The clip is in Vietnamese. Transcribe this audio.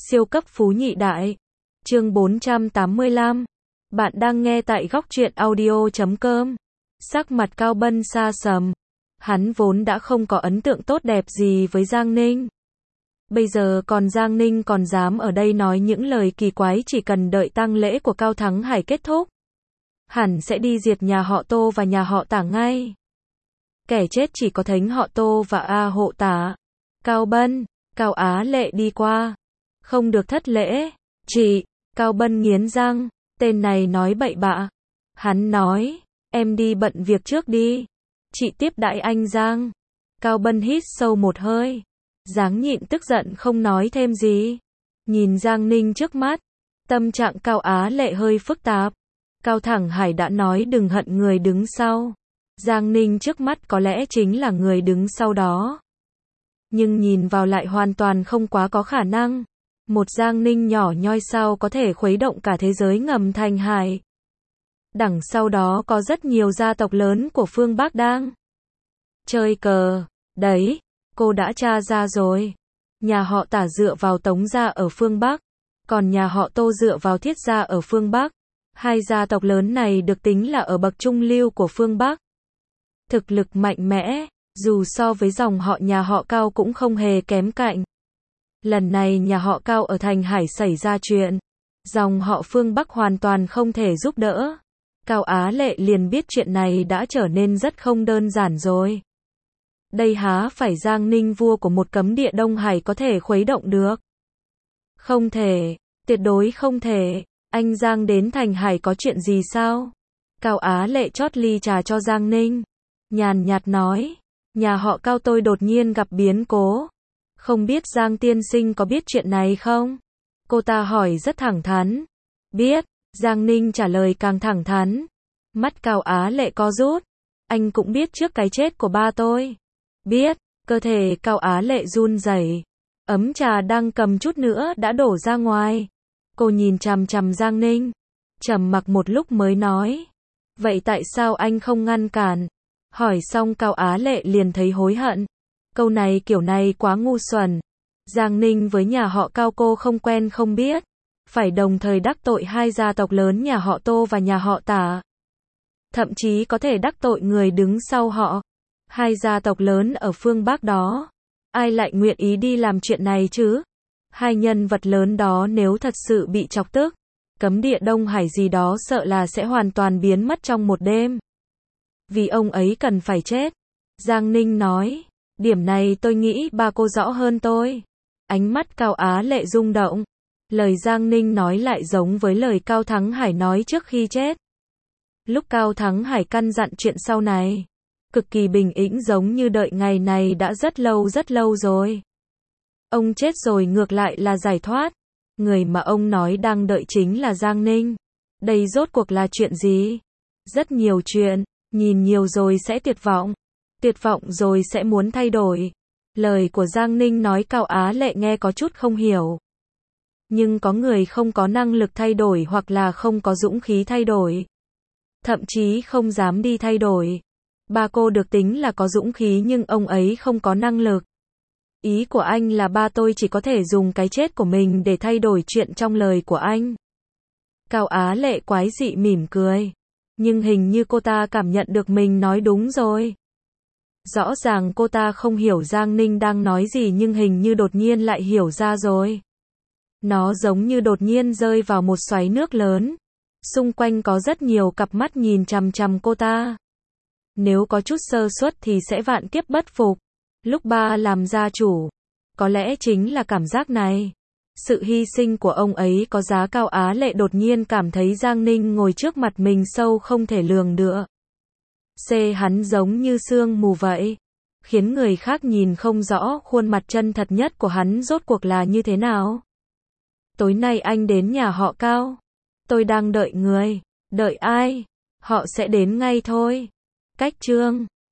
Siêu cấp phú nhị đại. Chương 485. Bạn đang nghe tại góc truyện audio.com. Sắc mặt Cao Bân sa sầm. Hắn vốn đã không có ấn tượng tốt đẹp gì với Giang Ninh. Bây giờ còn Giang Ninh còn dám ở đây nói những lời kỳ quái, chỉ cần đợi tang lễ của Cao Thắng Hải kết thúc, hẳn sẽ đi diệt nhà họ Tô và nhà họ Tả ngay. Kẻ chết chỉ có thánh họ Tô và A hộ Tả. Cao Bân, Cao Á Lệ đi qua. Không được thất lễ. Chị, Cao Bân nghiến răng, tên này nói bậy bạ. Hắn nói, em đi bận việc trước đi. Chị tiếp đãi anh Giang. Cao Bân hít sâu một hơi. Dáng nhịn tức giận không nói thêm gì. Nhìn Giang Ninh trước mắt. Tâm trạng Cao Á Lệ hơi phức tạp. Cao Thắng Hải đã nói đừng hận người đứng sau. Giang Ninh trước mắt có lẽ chính là người đứng sau đó. Nhưng nhìn vào lại hoàn toàn không quá có khả năng. Một Giang Ninh nhỏ nhoi sao có thể khuấy động cả thế giới ngầm Thành Hải. Đằng sau đó có rất nhiều gia tộc lớn của phương Bắc đang chơi cờ. Đấy, cô đã tra ra rồi. Nhà họ Tả dựa vào Tống gia ở phương Bắc, còn nhà họ Tô dựa vào Thiết gia ở phương Bắc. Hai gia tộc lớn này được tính là ở bậc trung lưu của phương Bắc. Thực lực mạnh mẽ, dù so với dòng họ nhà họ Cao cũng không hề kém cạnh. Lần này nhà họ Cao ở Thành Hải xảy ra chuyện, dòng họ phương Bắc hoàn toàn không thể giúp đỡ. Cao Á Lệ liền biết chuyện này đã trở nên rất không đơn giản rồi. Đây há phải Giang Ninh vua của một cấm địa Đông Hải có thể khuấy động được. Không thể, tuyệt đối không thể. Anh Giang đến Thành Hải có chuyện gì sao? Cao Á Lệ chót ly trà cho Giang Ninh. Nhàn nhạt nói, nhà họ Cao tôi đột nhiên gặp biến cố. Không biết Giang tiên sinh có biết chuyện này không? Cô ta hỏi rất thẳng thắn. Biết, Giang Ninh trả lời càng thẳng thắn. Mắt Cao Á Lệ co rút. Anh cũng biết trước cái chết của ba tôi. Biết, cơ thể Cao Á Lệ run rẩy. Ấm trà đang cầm chút nữa đã đổ ra ngoài. Cô nhìn chằm chằm Giang Ninh. Trầm mặc một lúc mới nói. Vậy tại sao anh không ngăn cản? Hỏi xong Cao Á Lệ liền thấy hối hận. Câu này kiểu này quá ngu xuẩn. Giang Ninh với nhà họ Cao cô không quen không biết. Phải đồng thời đắc tội hai gia tộc lớn nhà họ Tô và nhà họ Tả. Thậm chí có thể đắc tội người đứng sau họ. Hai gia tộc lớn ở phương Bắc đó. Ai lại nguyện ý đi làm chuyện này chứ? Hai nhân vật lớn đó nếu thật sự bị chọc tức, cấm địa Đông Hải gì đó sợ là sẽ hoàn toàn biến mất trong một đêm. Vì ông ấy cần phải chết. Giang Ninh nói, điểm này tôi nghĩ ba cô rõ hơn tôi. Ánh mắt Cao Á Lệ rung động. Lời Giang Ninh nói lại giống với lời Cao Thắng Hải nói trước khi chết. Lúc Cao Thắng Hải căn dặn chuyện sau này, cực kỳ bình tĩnh giống như đợi ngày này đã rất lâu rồi. Ông chết rồi ngược lại là giải thoát. Người mà ông nói đang đợi chính là Giang Ninh. Đây rốt cuộc là chuyện gì? Rất nhiều chuyện, nhìn nhiều rồi sẽ tuyệt vọng. Tuyệt vọng rồi sẽ muốn thay đổi. Lời của Giang Ninh nói Cao Á Lệ nghe có chút không hiểu. Nhưng có người không có năng lực thay đổi hoặc là không có dũng khí thay đổi. Thậm chí không dám đi thay đổi. Ba cô được tính là có dũng khí nhưng ông ấy không có năng lực. Ý của anh là ba tôi chỉ có thể dùng cái chết của mình để thay đổi chuyện trong lời của anh. Cao Á Lệ quái dị mỉm cười. Nhưng hình như cô ta cảm nhận được mình nói đúng rồi. Rõ ràng cô ta không hiểu Giang Ninh đang nói gì nhưng hình như đột nhiên lại hiểu ra rồi. Nó giống như đột nhiên rơi vào một xoáy nước lớn. Xung quanh có rất nhiều cặp mắt nhìn chằm chằm cô ta. Nếu có chút sơ suất thì sẽ vạn kiếp bất phục. Lúc ba làm gia chủ, có lẽ chính là cảm giác này. Sự hy sinh của ông ấy có giá. Cao Á Lệ đột nhiên cảm thấy Giang Ninh ngồi trước mặt mình sâu không thể lường được. Hắn giống như sương mù vậy, khiến người khác nhìn không rõ khuôn mặt chân thật nhất của hắn rốt cuộc là như thế nào. Tối nay anh đến nhà họ Cao. Tôi đang đợi người. Đợi ai? Họ sẽ đến ngay thôi. Cách chương